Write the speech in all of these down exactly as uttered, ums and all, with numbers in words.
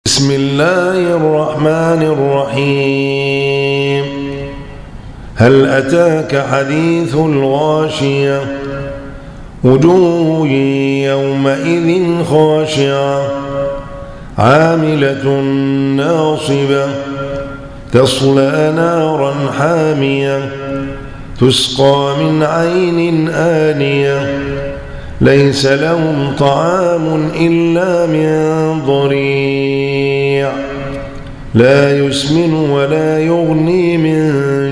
بسم الله الرحمن الرحيم. هل أتاك حديث الغاشية؟ وجوه يومئذ خاشعة عاملة ناصبة تصلى نارا حامية تسقى من عين آنية ليس لهم طعام إلا من ضريع لا يسمن ولا يغني من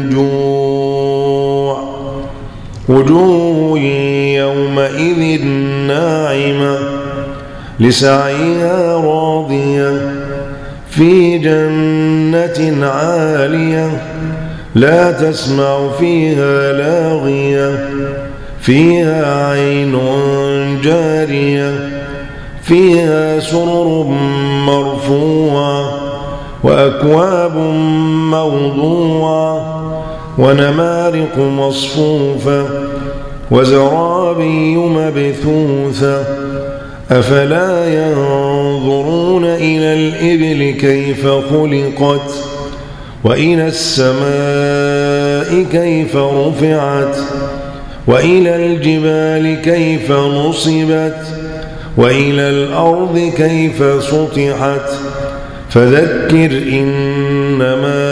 جوع. وجوه يومئذ ناعمة لسعيها راضية في جنة عالية لا تسمع فيها لاغية فيها عين جارية فيها سرر مرفوعة وأكواب موضوعة ونمارق مصفوفة وزرابي مبثوثة. أفلا ينظرون إلى الإبل كيف خلقت وإلى السماء كيف رفعت وإلى الجبال كيف نصبت وإلى الأرض كيف سطحت. فذكر إنما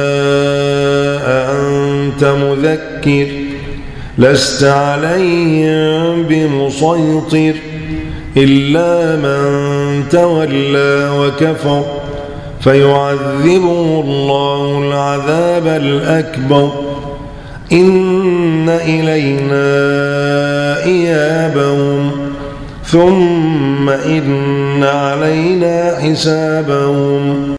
أنت مذكر لست عليهم بمسيطر إلا من تولى وكفر فيعذبه الله العذاب الأكبر. إن إلينا إيابهم ثم إن علينا حسابهم.